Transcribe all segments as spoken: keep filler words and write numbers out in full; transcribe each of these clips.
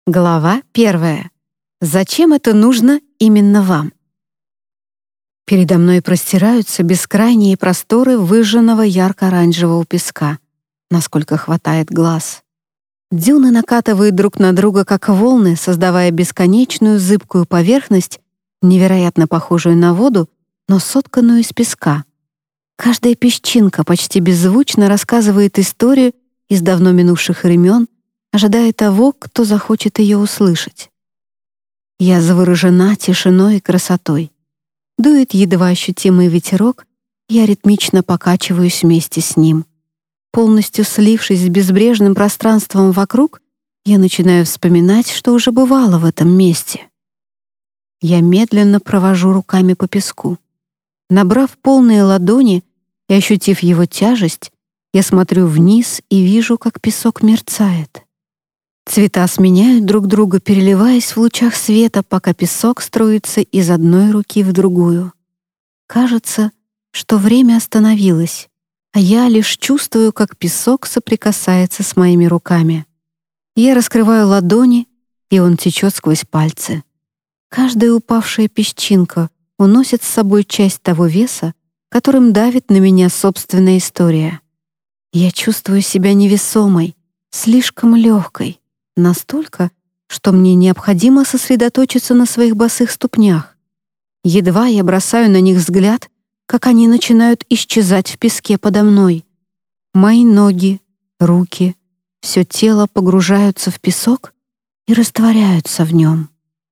Глава первая. Зачем это нужно именно вам? Передо мной простираются бескрайние просторы выжженного ярко-оранжевого песка, насколько хватает глаз. Дюны накатывают друг на друга, как волны, создавая бесконечную зыбкую поверхность, невероятно похожую на воду, но сотканную из песка. Каждая песчинка почти беззвучно рассказывает историю из давно минувших времен, ожидая того, кто захочет ее услышать. Я заворожена тишиной и красотой. Дует едва ощутимый ветерок, я ритмично покачиваюсь вместе с ним. Полностью слившись с безбрежным пространством вокруг, я начинаю вспоминать, что уже бывало в этом месте. Я медленно провожу руками по песку. Набрав полные ладони и ощутив его тяжесть, я смотрю вниз и вижу, как песок мерцает. Цвета сменяют друг друга, переливаясь в лучах света, пока песок струится из одной руки в другую. Кажется, что время остановилось, а я лишь чувствую, как песок соприкасается с моими руками. Я раскрываю ладони, и он течет сквозь пальцы. Каждая упавшая песчинка уносит с собой часть того веса, которым давит на меня собственная история. Я чувствую себя невесомой, слишком легкой, настолько, что мне необходимо сосредоточиться на своих босых ступнях. Едва я бросаю на них взгляд, как они начинают исчезать в песке подо мной. Мои ноги, руки, все тело погружаются в песок и растворяются в нем.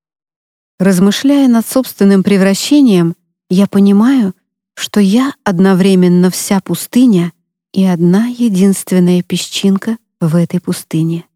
Размышляя над собственным превращением, я понимаю, что я одновременно вся пустыня и одна единственная песчинка в этой пустыне.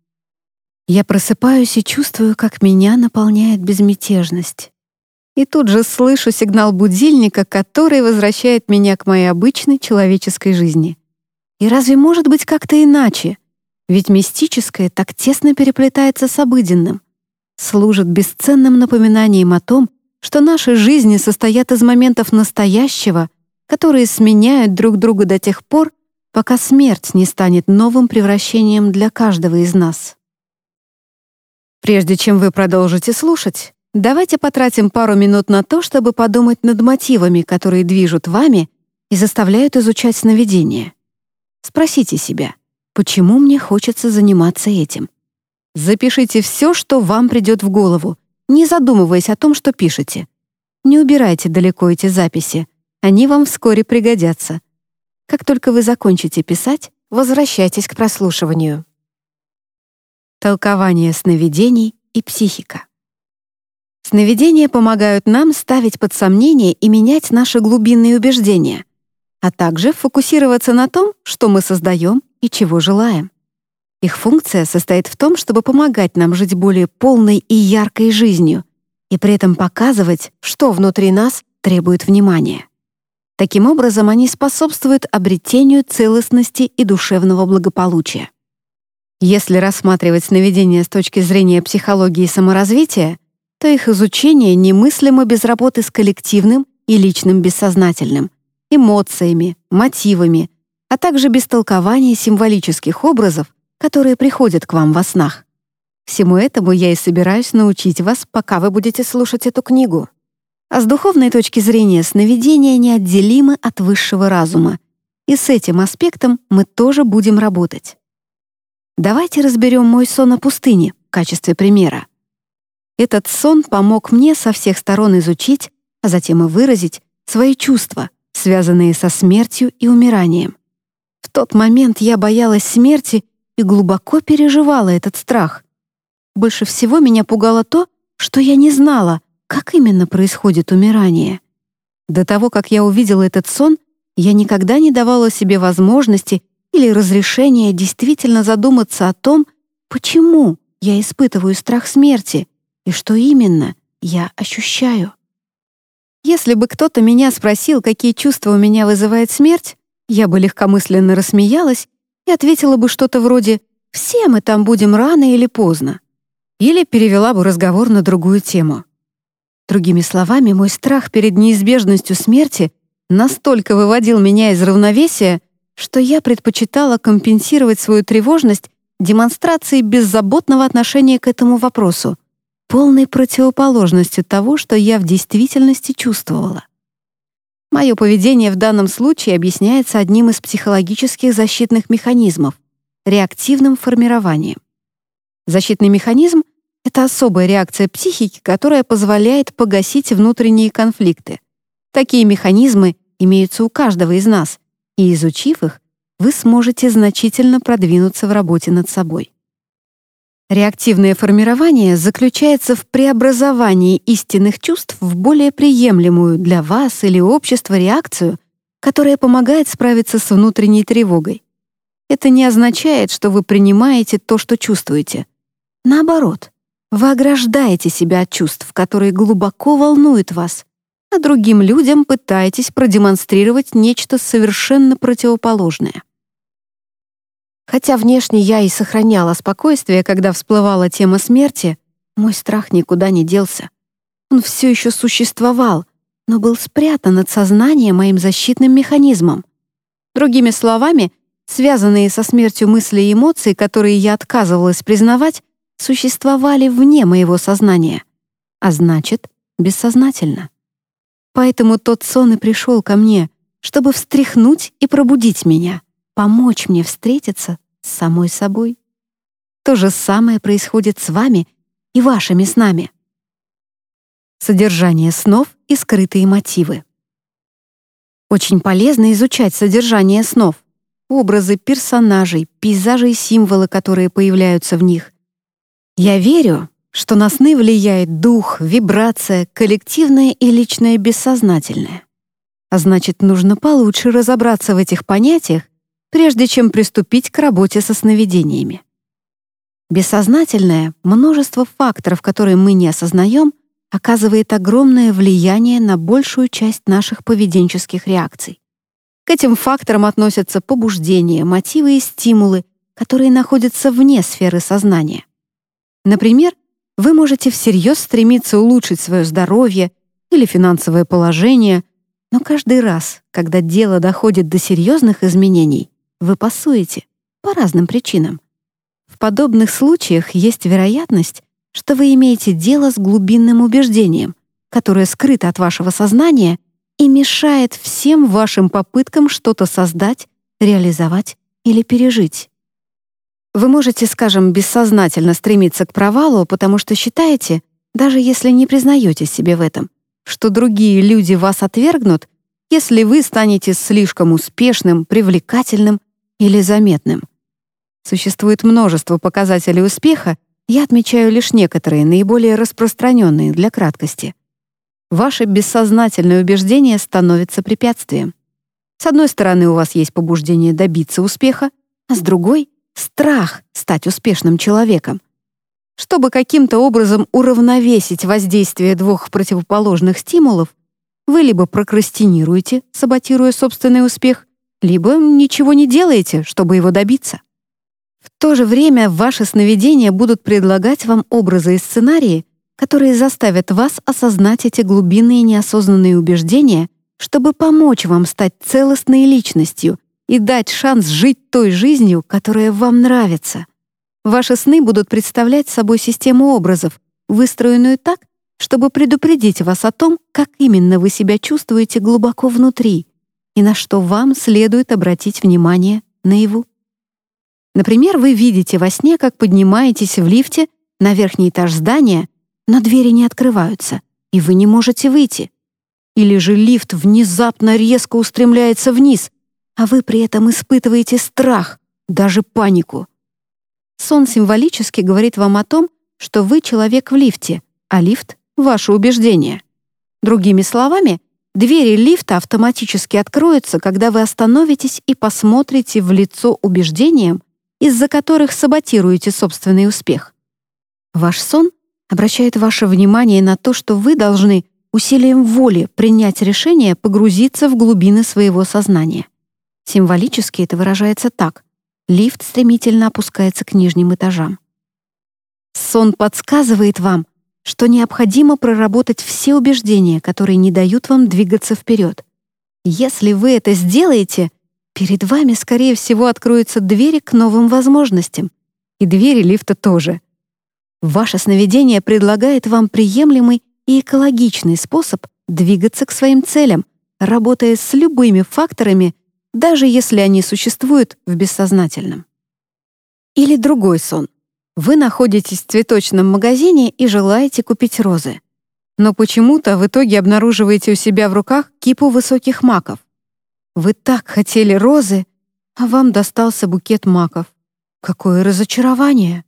Я просыпаюсь и чувствую, как меня наполняет безмятежность. И тут же слышу сигнал будильника, который возвращает меня к моей обычной человеческой жизни. И разве может быть как-то иначе? Ведь мистическое так тесно переплетается с обыденным, служит бесценным напоминанием о том, что наши жизни состоят из моментов настоящего, которые сменяют друг друга до тех пор, пока смерть не станет новым превращением для каждого из нас. Прежде чем вы продолжите слушать, давайте потратим пару минут на то, чтобы подумать над мотивами, которые движут вами и заставляют изучать сновидения. Спросите себя, почему мне хочется заниматься этим? Запишите все, что вам придет в голову, не задумываясь о том, что пишете. Не убирайте далеко эти записи, они вам вскоре пригодятся. Как только вы закончите писать, возвращайтесь к прослушиванию. Толкование сновидений и психика. Сновидения помогают нам ставить под сомнение и менять наши глубинные убеждения, а также фокусироваться на том, что мы создаем и чего желаем. Их функция состоит в том, чтобы помогать нам жить более полной и яркой жизнью и при этом показывать, что внутри нас требует внимания. Таким образом, они способствуют обретению целостности и душевного благополучия. Если рассматривать сновидения с точки зрения психологии и саморазвития, то их изучение немыслимо без работы с коллективным и личным бессознательным, эмоциями, мотивами, а также без толкования символических образов, которые приходят к вам во снах. Всему этому я и собираюсь научить вас, пока вы будете слушать эту книгу. А с духовной точки зрения сновидения неотделимы от высшего разума, и с этим аспектом мы тоже будем работать. Давайте разберем мой сон о пустыне в качестве примера. Этот сон помог мне со всех сторон изучить, а затем и выразить свои чувства, связанные со смертью и умиранием. В тот момент я боялась смерти и глубоко переживала этот страх. Больше всего меня пугало то, что я не знала, как именно происходит умирание. До того, как я увидела этот сон, я никогда не давала себе возможности или разрешения действительно задуматься о том, почему я испытываю страх смерти и что именно я ощущаю. Если бы кто-то меня спросил, какие чувства у меня вызывает смерть, я бы легкомысленно рассмеялась и ответила бы что-то вроде «все мы там будем рано или поздно». Или перевела бы разговор на другую тему. Другими словами, мой страх перед неизбежностью смерти настолько выводил меня из равновесия, что я предпочитала компенсировать свою тревожность демонстрацией беззаботного отношения к этому вопросу, полной противоположностью того, что я в действительности чувствовала. Мое поведение в данном случае объясняется одним из психологических защитных механизмов — реактивным формированием. Защитный механизм — это особая реакция психики, которая позволяет погасить внутренние конфликты. Такие механизмы имеются у каждого из нас, и, изучив их, вы сможете значительно продвинуться в работе над собой. Реактивное формирование заключается в преобразовании истинных чувств в более приемлемую для вас или общества реакцию, которая помогает справиться с внутренней тревогой. Это не означает, что вы принимаете то, что чувствуете. Наоборот, вы ограждаете себя от чувств, которые глубоко волнуют вас, а другим людям пытаетесь продемонстрировать нечто совершенно противоположное. Хотя внешне я и сохраняла спокойствие, когда всплывала тема смерти, мой страх никуда не делся. Он все еще существовал, но был спрятан от сознания моим защитным механизмом. Другими словами, связанные со смертью мысли и эмоции, которые я отказывалась признавать, существовали вне моего сознания, а значит, бессознательно. Поэтому тот сон и пришел ко мне, чтобы встряхнуть и пробудить меня, помочь мне встретиться с самой собой. То же самое происходит с вами и вашими снами. Содержание снов и скрытые мотивы. Очень полезно изучать содержание снов, образы персонажей, пейзажи и символы, которые появляются в них. Я верю, что на сны влияет дух, вибрация, коллективное и личное бессознательное. А значит, нужно получше разобраться в этих понятиях, прежде чем приступить к работе со сновидениями. Бессознательное, множество факторов, которые мы не осознаем, оказывает огромное влияние на большую часть наших поведенческих реакций. К этим факторам относятся побуждения, мотивы и стимулы, которые находятся вне сферы сознания. Например, вы можете всерьез стремиться улучшить свое здоровье или финансовое положение, но каждый раз, когда дело доходит до серьезных изменений, вы пасуете по разным причинам. В подобных случаях есть вероятность, что вы имеете дело с глубинным убеждением, которое скрыто от вашего сознания и мешает всем вашим попыткам что-то создать, реализовать или пережить. Вы можете, скажем, бессознательно стремиться к провалу, потому что считаете, даже если не признаете себе в этом, что другие люди вас отвергнут, если вы станете слишком успешным, привлекательным или заметным. Существует множество показателей успеха, я отмечаю лишь некоторые, наиболее распространенные для краткости. Ваше бессознательное убеждение становится препятствием. С одной стороны, у вас есть побуждение добиться успеха, а с другой — страх стать успешным человеком. Чтобы каким-то образом уравновесить воздействие двух противоположных стимулов, вы либо прокрастинируете, саботируя собственный успех, либо ничего не делаете, чтобы его добиться. В то же время ваши сновидения будут предлагать вам образы и сценарии, которые заставят вас осознать эти глубинные неосознанные убеждения, чтобы помочь вам стать целостной личностью и дать шанс жить той жизнью, которая вам нравится. Ваши сны будут представлять собой систему образов, выстроенную так, чтобы предупредить вас о том, как именно вы себя чувствуете глубоко внутри и на что вам следует обратить внимание наяву. Например, вы видите во сне, как поднимаетесь в лифте на верхний этаж здания, но двери не открываются, и вы не можете выйти. Или же лифт внезапно резко устремляется вниз, а вы при этом испытываете страх, даже панику. Сон символически говорит вам о том, что вы человек в лифте, а лифт — ваше убеждение. Другими словами, двери лифта автоматически откроются, когда вы остановитесь и посмотрите в лицо убеждениям, из-за которых саботируете собственный успех. Ваш сон обращает ваше внимание на то, что вы должны усилием воли принять решение погрузиться в глубины своего сознания. Символически это выражается так: лифт стремительно опускается к нижним этажам. Сон подсказывает вам, что необходимо проработать все убеждения, которые не дают вам двигаться вперед. Если вы это сделаете, перед вами, скорее всего, откроются двери к новым возможностям, И двери лифта тоже. Ваше сновидение предлагает вам приемлемый и экологичный способ двигаться к своим целям, работая с любыми факторами, даже если они существуют в бессознательном. Или другой сон. Вы находитесь в цветочном магазине и желаете купить розы. Но почему-то в итоге обнаруживаете у себя в руках кипу высоких маков. Вы так хотели розы, а вам достался букет маков. Какое разочарование!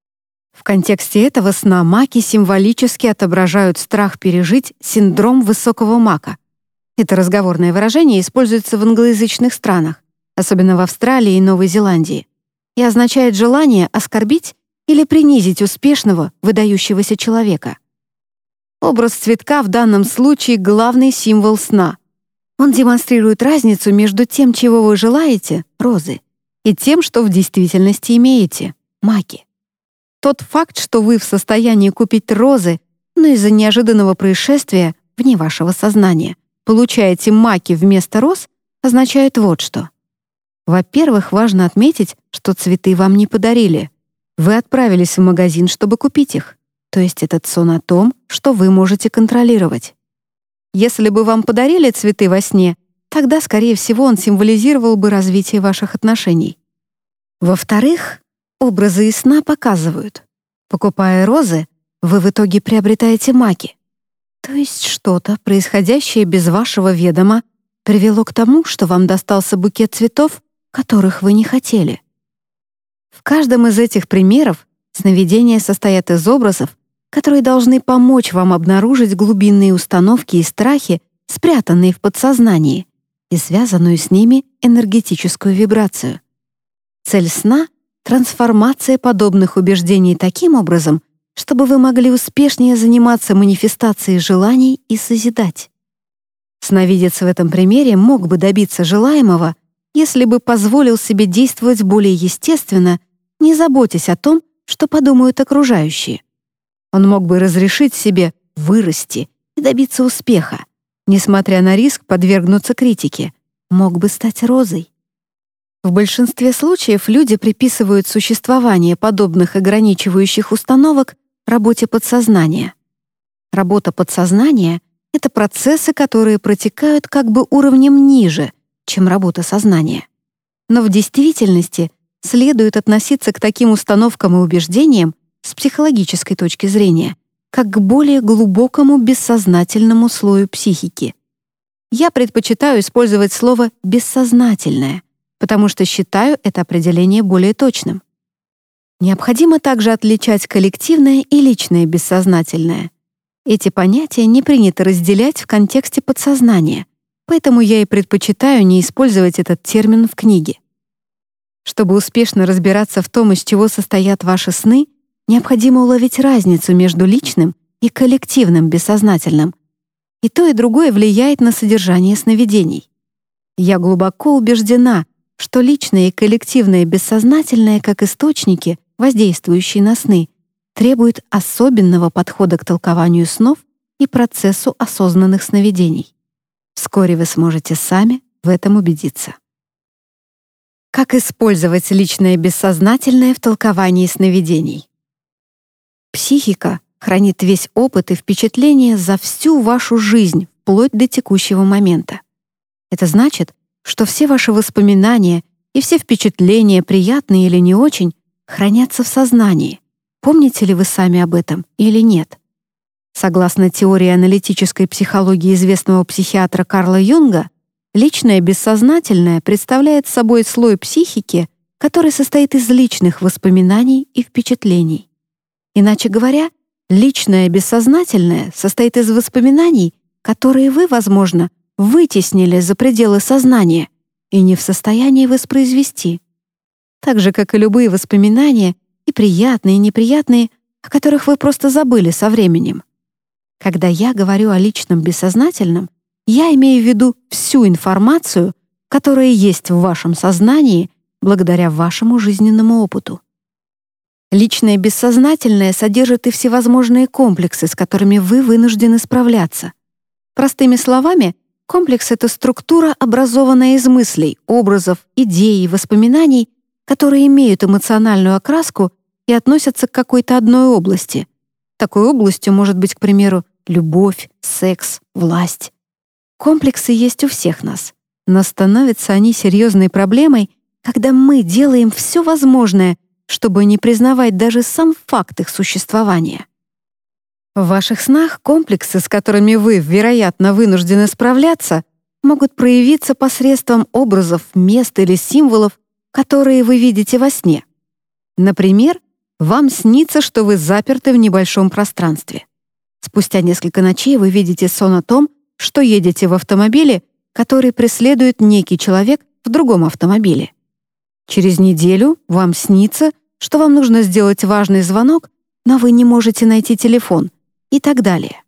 В контексте этого сна маки символически отображают страх пережить синдром высокого мака. Это разговорное выражение используется в англоязычных странах, особенно в Австралии и Новой Зеландии, и означает желание оскорбить или принизить успешного, выдающегося человека. Образ цветка в данном случае — главный символ сна. Он демонстрирует разницу между тем, чего вы желаете — розы, и тем, что в действительности имеете — маки. Тот факт, что вы в состоянии купить розы, но из-за неожиданного происшествия, вне вашего сознания, получаете маки вместо роз, означает вот что. Во-первых, важно отметить, что цветы вам не подарили. Вы отправились в магазин, чтобы купить их. То есть этот сон о том, что вы можете контролировать. Если бы вам подарили цветы во сне, тогда, скорее всего, он символизировал бы развитие ваших отношений. Во-вторых, образы из сна показывают. Покупая розы, вы в итоге приобретаете маки. То есть что-то, происходящее без вашего ведома, привело к тому, что вам достался букет цветов, которых вы не хотели. В каждом из этих примеров сновидения состоят из образов, которые должны помочь вам обнаружить глубинные установки и страхи, спрятанные в подсознании, и связанную с ними энергетическую вибрацию. Цель сна — трансформация подобных убеждений таким образом, чтобы вы могли успешнее заниматься манифестацией желаний и созидать. Сновидец в этом примере мог бы добиться желаемого, если бы позволил себе действовать более естественно, не заботясь о том, что подумают окружающие. Он мог бы разрешить себе вырасти и добиться успеха, несмотря на риск подвергнуться критике, мог бы стать розой. В большинстве случаев люди приписывают существование подобных ограничивающих установок работе подсознания. Работа подсознания — это процессы, которые протекают как бы уровнем ниже, чем работа сознания. Но в действительности следует относиться к таким установкам и убеждениям с психологической точки зрения, как к более глубокому бессознательному слою психики. Я предпочитаю использовать слово «бессознательное», потому что считаю это определение более точным. Необходимо также отличать коллективное и личное бессознательное. Эти понятия не принято разделять в контексте подсознания, поэтому я и предпочитаю не использовать этот термин в книге. Чтобы успешно разбираться в том, из чего состоят ваши сны, необходимо уловить разницу между личным и коллективным бессознательным. И то, и другое влияет на содержание сновидений. Я глубоко убеждена, что личное и коллективное бессознательное, как источники, воздействующие на сны, требуют особенного подхода к толкованию снов и процессу осознанных сновидений. Вскоре вы сможете сами в этом убедиться. Как использовать личное бессознательное в толковании сновидений? Психика хранит весь опыт и впечатления за всю вашу жизнь, вплоть до текущего момента. Это значит, что все ваши воспоминания и все впечатления, приятные или не очень, хранятся в сознании. Помните ли вы сами об этом или нет? Согласно теории аналитической психологии известного психиатра Карла Юнга, личное бессознательное представляет собой слой психики, который состоит из личных воспоминаний и впечатлений. Иначе говоря, личное бессознательное состоит из воспоминаний, которые вы, возможно, вытеснили за пределы сознания и не в состоянии воспроизвести. Так же, как и любые воспоминания, и приятные, и неприятные, о которых вы просто забыли со временем. Когда я говорю о личном бессознательном, я имею в виду всю информацию, которая есть в вашем сознании благодаря вашему жизненному опыту. Личное бессознательное содержит и всевозможные комплексы, с которыми вы вынуждены справляться. Простыми словами, комплекс — это структура, образованная из мыслей, образов, идей и воспоминаний, которые имеют эмоциональную окраску и относятся к какой-то одной области. Такой областью может быть, к примеру, любовь, секс, власть. Комплексы есть у всех нас, но становятся они серьезной проблемой, когда мы делаем все возможное, чтобы не признавать даже сам факт их существования. В ваших снах комплексы, с которыми вы, вероятно, вынуждены справляться, могут проявиться посредством образов, мест или символов, которые вы видите во сне. Например, вам снится, что вы заперты в небольшом пространстве. Спустя несколько ночей вы видите сон о том, что едете в автомобиле, который преследует некий человек в другом автомобиле. Через неделю вам снится, что вам нужно сделать важный звонок, но вы не можете найти телефон, и так далее.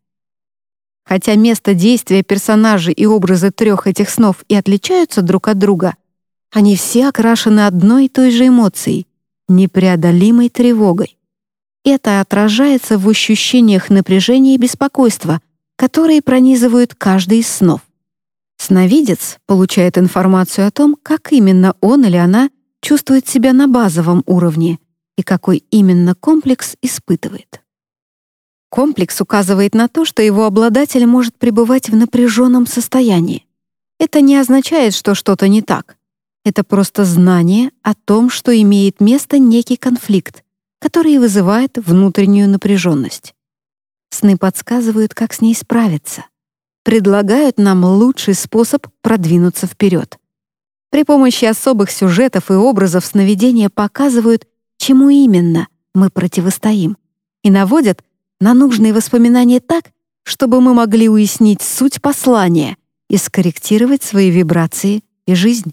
Хотя место действия персонажей и образы трех этих снов и отличаются друг от друга, они все окрашены одной и той же эмоцией — непреодолимой тревогой. Это отражается в ощущениях напряжения и беспокойства, которые пронизывают каждый из снов. Сновидец получает информацию о том, как именно он или она чувствует себя на базовом уровне и какой именно комплекс испытывает. Комплекс указывает на то, что его обладатель может пребывать в напряженном состоянии. Это не означает, что что-то не так. Это просто знание о том, что имеет место некий конфликт, который вызывает внутреннюю напряженность. Сны подсказывают, как с ней справиться. Предлагают нам лучший способ продвинуться вперед. При помощи особых сюжетов и образов сновидения показывают, чему именно мы противостоим, и наводят на нужные воспоминания так, чтобы мы могли уяснить суть послания и скорректировать свои вибрации и жизнь.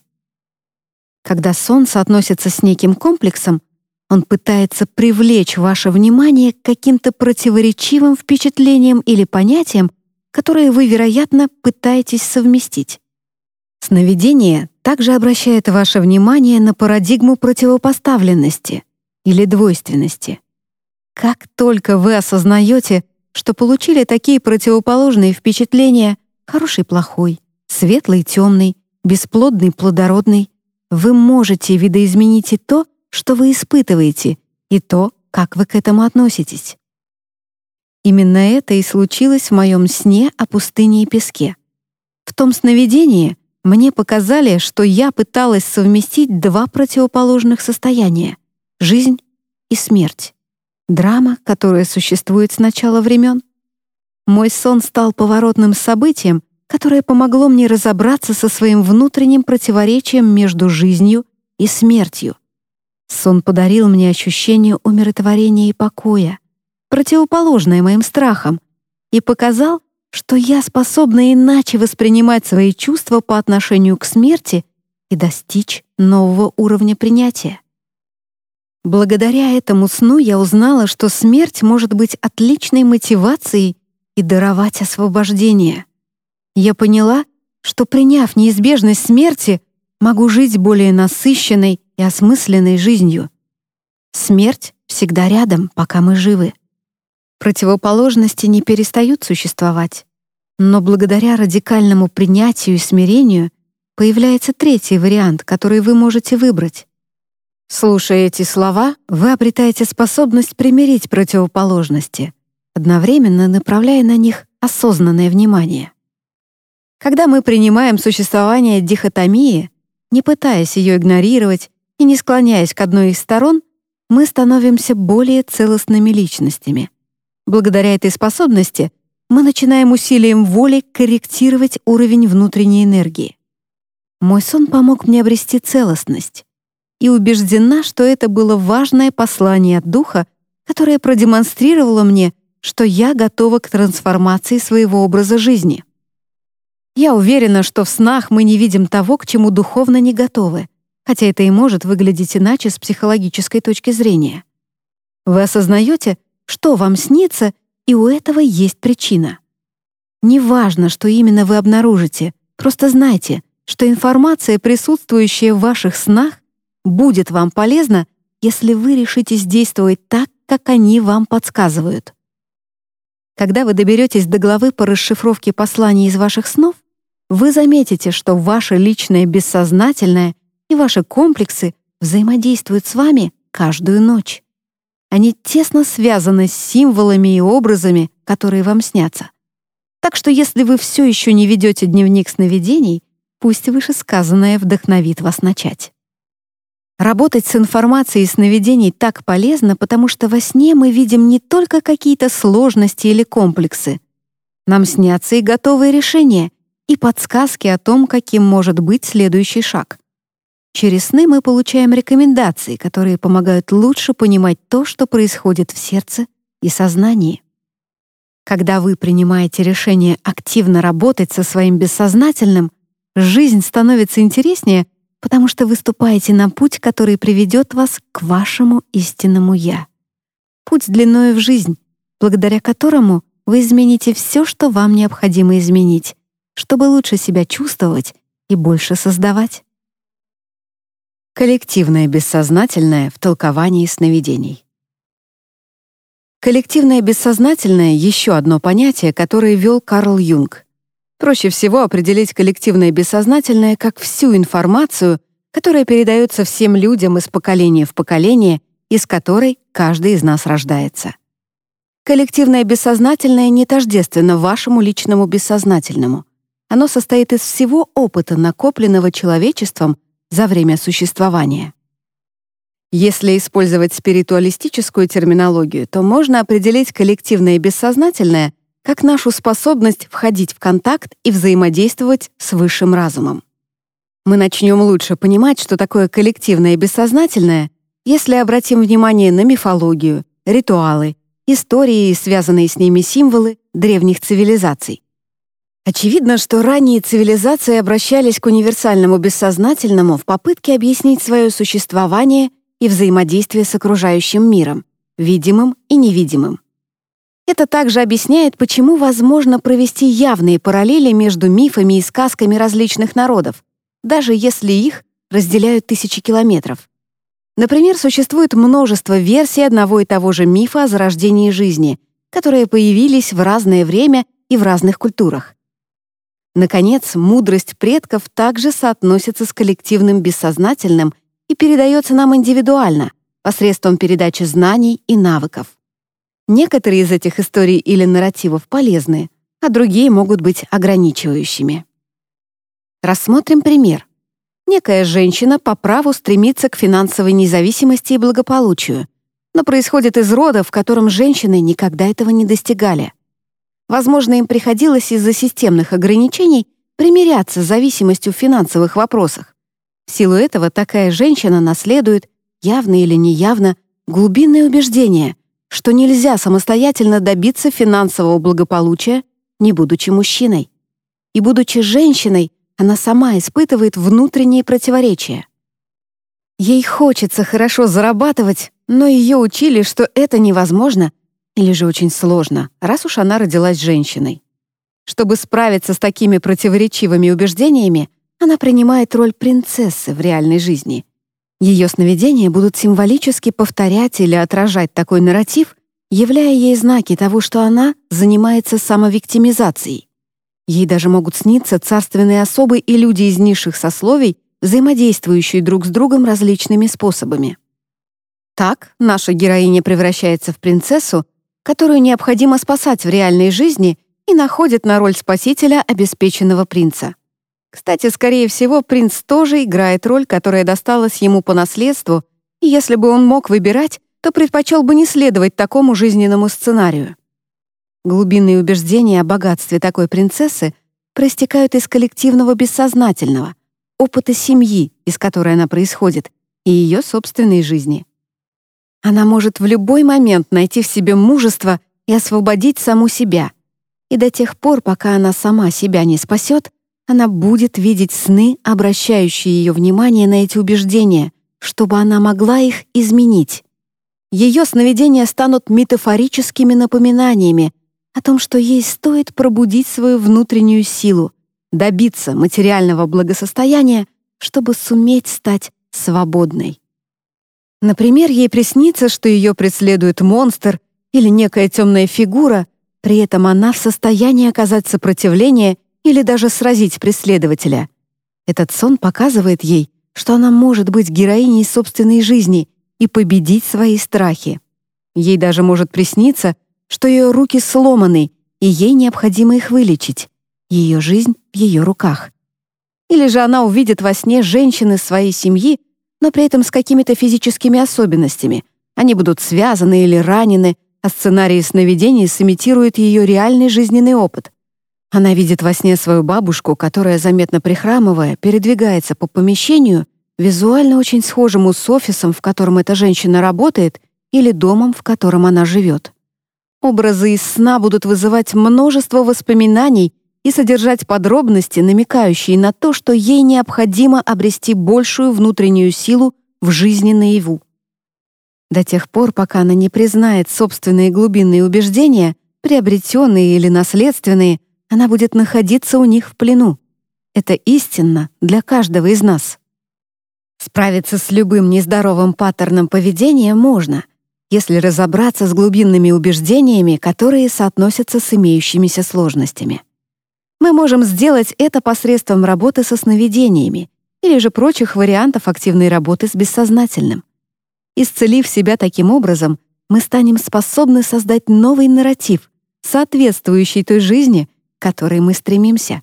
Когда сон соотносится с неким комплексом, он пытается привлечь ваше внимание к каким-то противоречивым впечатлениям или понятиям, которые вы, вероятно, пытаетесь совместить. Сновидение также обращает ваше внимание на парадигму противопоставленности или двойственности. Как только вы осознаете, что получили такие противоположные впечатления — хороший — плохой, светлый — темный, бесплодный — плодородный — вы можете видоизменить и то, что вы испытываете, и то, как вы к этому относитесь. Именно это и случилось в моем сне о пустыне и песке. В том сновидении мне показали, что я пыталась совместить два противоположных состояния — жизнь и смерть. Драма, которая существует с начала времен. Мой сон стал поворотным событием, которое помогло мне разобраться со своим внутренним противоречием между жизнью и смертью. Сон подарил мне ощущение умиротворения и покоя, противоположное моим страхам, и показал, что я способна иначе воспринимать свои чувства по отношению к смерти и достичь нового уровня принятия. Благодаря этому сну я узнала, что смерть может быть отличной мотивацией и даровать освобождение. Я поняла, что, приняв неизбежность смерти, могу жить более насыщенной и осмысленной жизнью. Смерть всегда рядом, пока мы живы. Противоположности не перестают существовать, но благодаря радикальному принятию и смирению появляется третий вариант, который вы можете выбрать. Слушая эти слова, вы обретаете способность примирить противоположности, одновременно направляя на них осознанное внимание. Когда мы принимаем существование дихотомии, не пытаясь ее игнорировать и не склоняясь к одной из сторон, мы становимся более целостными личностями. Благодаря этой способности мы начинаем усилием воли корректировать уровень внутренней энергии. Мой сон помог мне обрести целостность, и убеждена, что это было важное послание от Духа, которое продемонстрировало мне, что я готова к трансформации своего образа жизни. Я уверена, что в снах мы не видим того, к чему духовно не готовы, хотя это и может выглядеть иначе с психологической точки зрения. Вы осознаете, что вам снится, и у этого есть причина. Неважно, что именно вы обнаружите, просто знайте, что информация, присутствующая в ваших снах, будет вам полезна, если вы решитесь действовать так, как они вам подсказывают. Когда вы доберетесь до главы по расшифровке посланий из ваших снов, вы заметите, что ваше личное бессознательное и ваши комплексы взаимодействуют с вами каждую ночь. Они тесно связаны с символами и образами, которые вам снятся. Так что если вы все еще не ведете дневник сновидений, пусть вышесказанное вдохновит вас начать. Работать с информацией из сновидений так полезно, потому что во сне мы видим не только какие-то сложности или комплексы. Нам снятся и готовые решения, и подсказки о том, каким может быть следующий шаг. Через сны мы получаем рекомендации, которые помогают лучше понимать то, что происходит в сердце и сознании. Когда вы принимаете решение активно работать со своим бессознательным, жизнь становится интереснее, потому что вы ступаете на путь, который приведет вас к вашему истинному «я». Путь длиною в жизнь, благодаря которому вы измените все, что вам необходимо изменить, чтобы лучше себя чувствовать и больше создавать. Коллективное бессознательное в толковании сновидений. Коллективное бессознательное — еще одно понятие, которое ввел Карл Юнг. Проще всего определить коллективное бессознательное как всю информацию, которая передается всем людям из поколения в поколение, из которой каждый из нас рождается. Коллективное бессознательное не тождественно вашему личному бессознательному. Оно состоит из всего опыта, накопленного человечеством за время существования. Если использовать спиритуалистическую терминологию, то можно определить коллективное бессознательное как нашу способность входить в контакт и взаимодействовать с высшим разумом. Мы начнем лучше понимать, что такое коллективное бессознательное, если обратим внимание на мифологию, ритуалы, истории и связанные с ними символы древних цивилизаций. Очевидно, что ранние цивилизации обращались к универсальному бессознательному в попытке объяснить свое существование и взаимодействие с окружающим миром, видимым и невидимым. Это также объясняет, почему возможно провести явные параллели между мифами и сказками различных народов, даже если их разделяют тысячи километров. Например, существует множество версий одного и того же мифа о зарождении жизни, которые появились в разное время и в разных культурах. Наконец, мудрость предков также соотносится с коллективным бессознательным и передается нам индивидуально, посредством передачи знаний и навыков. Некоторые из этих историй или нарративов полезны, а другие могут быть ограничивающими. Рассмотрим пример. Некая женщина по праву стремится к финансовой независимости и благополучию, но происходит из рода, в котором женщины никогда этого не достигали. Возможно, им приходилось из-за системных ограничений примиряться с зависимостью в финансовых вопросах. В силу этого такая женщина наследует, явно или неявно, глубинное убеждение, что нельзя самостоятельно добиться финансового благополучия, не будучи мужчиной. И будучи женщиной, она сама испытывает внутренние противоречия. Ей хочется хорошо зарабатывать, но ее учили, что это невозможно или же очень сложно, раз уж она родилась женщиной. Чтобы справиться с такими противоречивыми убеждениями, она принимает роль принцессы в реальной жизни. Ее сновидения будут символически повторять или отражать такой нарратив, являя ей знаки того, что она занимается самовиктимизацией. Ей даже могут сниться царственные особы и люди из низших сословий, взаимодействующие друг с другом различными способами. Так, наша героиня превращается в принцессу, которую необходимо спасать в реальной жизни, и находит на роль спасителя обеспеченного принца. Кстати, скорее всего, принц тоже играет роль, которая досталась ему по наследству, и если бы он мог выбирать, то предпочел бы не следовать такому жизненному сценарию. Глубинные убеждения о богатстве такой принцессы проистекают из коллективного бессознательного, опыта семьи, из которой она происходит, и ее собственной жизни. Она может в любой момент найти в себе мужество и освободить саму себя. И до тех пор, пока она сама себя не спасет, она будет видеть сны, обращающие ее внимание на эти убеждения, чтобы она могла их изменить. Ее сновидения станут метафорическими напоминаниями о том, что ей стоит пробудить свою внутреннюю силу, добиться материального благосостояния, чтобы суметь стать свободной. Например, ей приснится, что ее преследует монстр или некая темная фигура, при этом она в состоянии оказать сопротивление или даже сразить преследователя. Этот сон показывает ей, что она может быть героиней собственной жизни и победить свои страхи. Ей даже может присниться, что ее руки сломаны, и ей необходимо их вылечить. Ее жизнь в ее руках. Или же она увидит во сне женщины своей семьи, но при этом с какими-то физическими особенностями. Они будут связаны или ранены, а сценарий сновидений сымитирует ее реальный жизненный опыт. Она видит во сне свою бабушку, которая, заметно прихрамывая, передвигается по помещению, визуально очень схожему с офисом, в котором эта женщина работает, или домом, в котором она живет. Образы из сна будут вызывать множество воспоминаний и содержать подробности, намекающие на то, что ей необходимо обрести большую внутреннюю силу в жизни наяву. До тех пор, пока она не признает собственные глубинные убеждения, приобретенные или наследственные, она будет находиться у них в плену. Это истинно для каждого из нас. Справиться с любым нездоровым паттерном поведения можно, если разобраться с глубинными убеждениями, которые соотносятся с имеющимися сложностями. Мы можем сделать это посредством работы со сновидениями или же прочих вариантов активной работы с бессознательным. Исцелив себя таким образом, мы станем способны создать новый нарратив, соответствующий той жизни, к которой мы стремимся.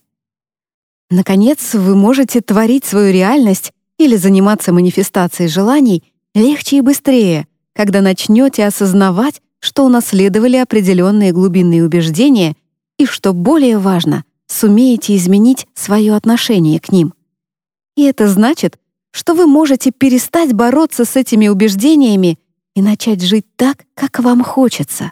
Наконец, вы можете творить свою реальность или заниматься манифестацией желаний легче и быстрее, когда начнете осознавать, что унаследовали определенные глубинные убеждения и, что более важно, сумеете изменить свое отношение к ним. И это значит, что вы можете перестать бороться с этими убеждениями и начать жить так, как вам хочется.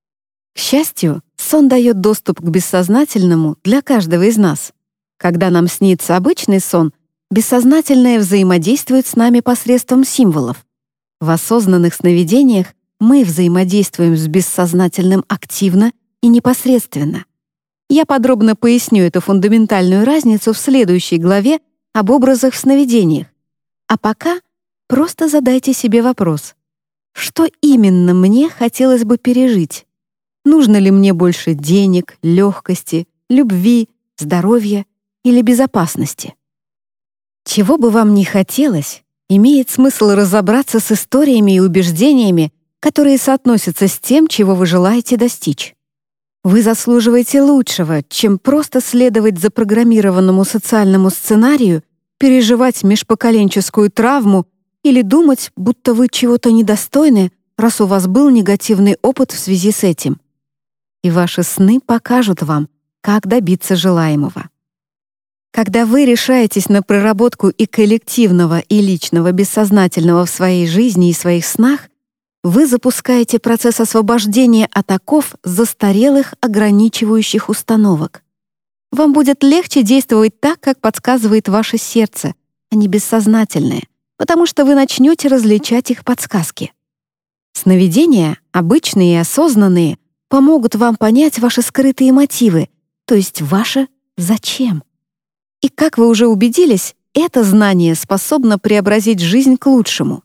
К счастью, сон дает доступ к бессознательному для каждого из нас. Когда нам снится обычный сон, бессознательное взаимодействует с нами посредством символов. В осознанных сновидениях мы взаимодействуем с бессознательным активно и непосредственно. Я подробно поясню эту фундаментальную разницу в следующей главе об образах в сновидениях. А пока просто задайте себе вопрос: что именно мне хотелось бы пережить? Нужно ли мне больше денег, легкости, любви, здоровья или безопасности? Чего бы вам ни хотелось, имеет смысл разобраться с историями и убеждениями, которые соотносятся с тем, чего вы желаете достичь. Вы заслуживаете лучшего, чем просто следовать запрограммированному социальному сценарию, переживать межпоколенческую травму или думать, будто вы чего-то недостойны, раз у вас был негативный опыт в связи с этим. И ваши сны покажут вам, как добиться желаемого. Когда вы решаетесь на проработку и коллективного, и личного бессознательного в своей жизни и своих снах, вы запускаете процесс освобождения от оков застарелых ограничивающих установок. Вам будет легче действовать так, как подсказывает ваше сердце, а не бессознательное, потому что вы начнете различать их подсказки. Сновидения, обычные и осознанные, помогут вам понять ваши скрытые мотивы, то есть ваше «зачем?». И, как вы уже убедились, это знание способно преобразить жизнь к лучшему.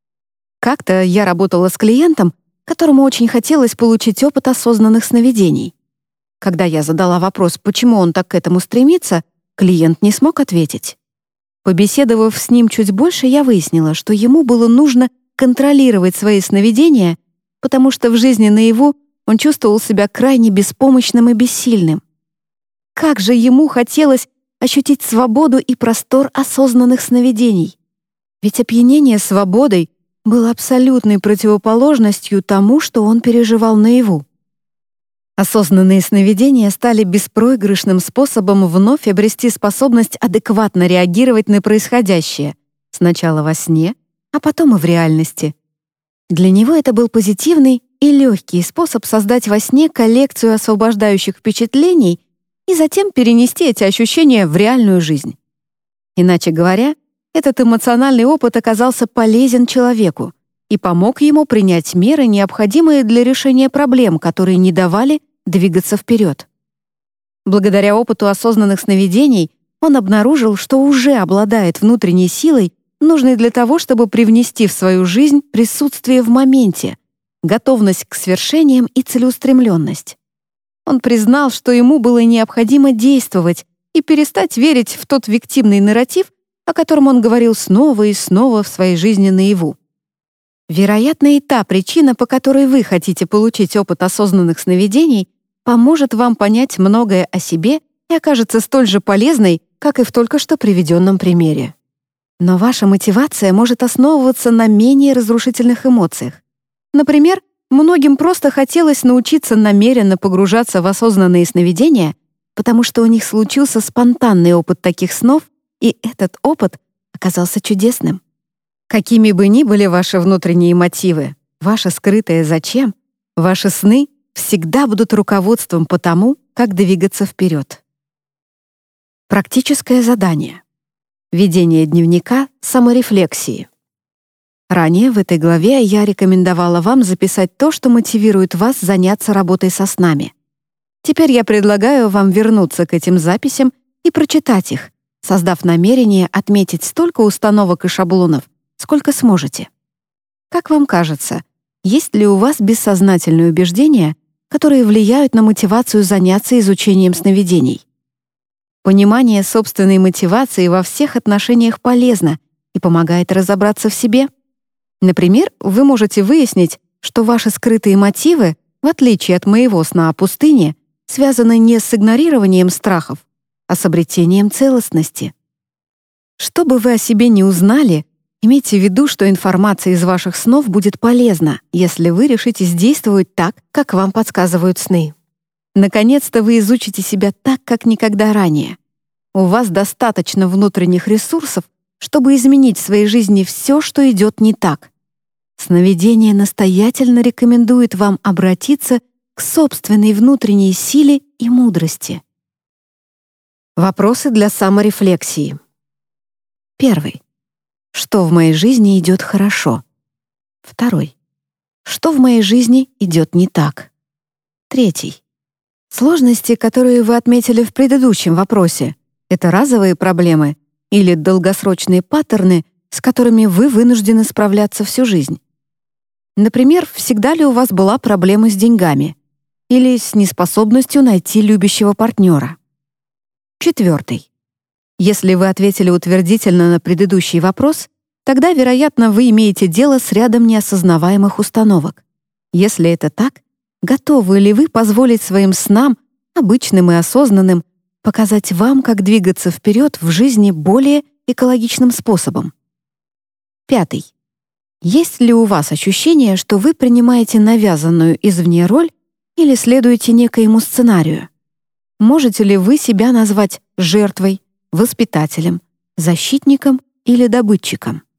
Как-то я работала с клиентом, которому очень хотелось получить опыт осознанных сновидений. Когда я задала вопрос, почему он так к этому стремится, клиент не смог ответить. Побеседовав с ним чуть больше, я выяснила, что ему было нужно контролировать свои сновидения, потому что в жизни наяву он чувствовал себя крайне беспомощным и бессильным. Как же ему хотелось ощутить свободу и простор осознанных сновидений. Ведь опьянение свободой было абсолютной противоположностью тому, что он переживал наяву. Осознанные сновидения стали беспроигрышным способом вновь обрести способность адекватно реагировать на происходящее, сначала во сне, а потом и в реальности. Для него это был позитивный и легкий способ создать во сне коллекцию освобождающих впечатлений и затем перенести эти ощущения в реальную жизнь. Иначе говоря, этот эмоциональный опыт оказался полезен человеку и помог ему принять меры, необходимые для решения проблем, которые не давали двигаться вперед. Благодаря опыту осознанных сновидений он обнаружил, что уже обладает внутренней силой, нужной для того, чтобы привнести в свою жизнь присутствие в моменте, готовность к свершениям и целеустремленность. Он признал, что ему было необходимо действовать и перестать верить в тот виктимный нарратив, о котором он говорил снова и снова в своей жизни наяву. Вероятно, и та причина, по которой вы хотите получить опыт осознанных сновидений, поможет вам понять многое о себе и окажется столь же полезной, как и в только что приведенном примере. Но ваша мотивация может основываться на менее разрушительных эмоциях. Например, многим просто хотелось научиться намеренно погружаться в осознанные сновидения, потому что у них случился спонтанный опыт таких снов, и этот опыт оказался чудесным. Какими бы ни были ваши внутренние мотивы, ваше скрытое «зачем», ваши сны всегда будут руководством по тому, как двигаться вперед. Практическое задание. Ведение дневника саморефлексии. Ранее в этой главе я рекомендовала вам записать то, что мотивирует вас заняться работой со снами. Теперь я предлагаю вам вернуться к этим записям и прочитать их, создав намерение отметить столько установок и шаблонов, сколько сможете. Как вам кажется, есть ли у вас бессознательные убеждения, которые влияют на мотивацию заняться изучением сновидений? Понимание собственной мотивации во всех отношениях полезно и помогает разобраться в себе. Например, вы можете выяснить, что ваши скрытые мотивы, в отличие от моего сна о пустыне, связаны не с игнорированием страхов, а с обретением целостности. Что бы вы о себе не узнали, имейте в виду, что информация из ваших снов будет полезна, если вы решитесь действовать так, как вам подсказывают сны. Наконец-то вы изучите себя так, как никогда ранее. У вас достаточно внутренних ресурсов, чтобы изменить в своей жизни все, что идет не так. Сновидение настоятельно рекомендует вам обратиться к собственной внутренней силе и мудрости. Вопросы для саморефлексии. Первый. Что в моей жизни идет хорошо? Второй. Что в моей жизни идет не так? Третий. Сложности, которые вы отметили в предыдущем вопросе, это разовые проблемы или долгосрочные паттерны, с которыми вы вынуждены справляться всю жизнь? Например, всегда ли у вас была проблема с деньгами или с неспособностью найти любящего партнера? Четвертый. Если вы ответили утвердительно на предыдущий вопрос, тогда, вероятно, вы имеете дело с рядом неосознаваемых установок. Если это так, готовы ли вы позволить своим снам, обычным и осознанным, показать вам, как двигаться вперед в жизни более экологичным способом? Пятый. Есть ли у вас ощущение, что вы принимаете навязанную извне роль или следуете некоему сценарию? Можете ли вы себя назвать жертвой, воспитателем, защитником или добытчиком?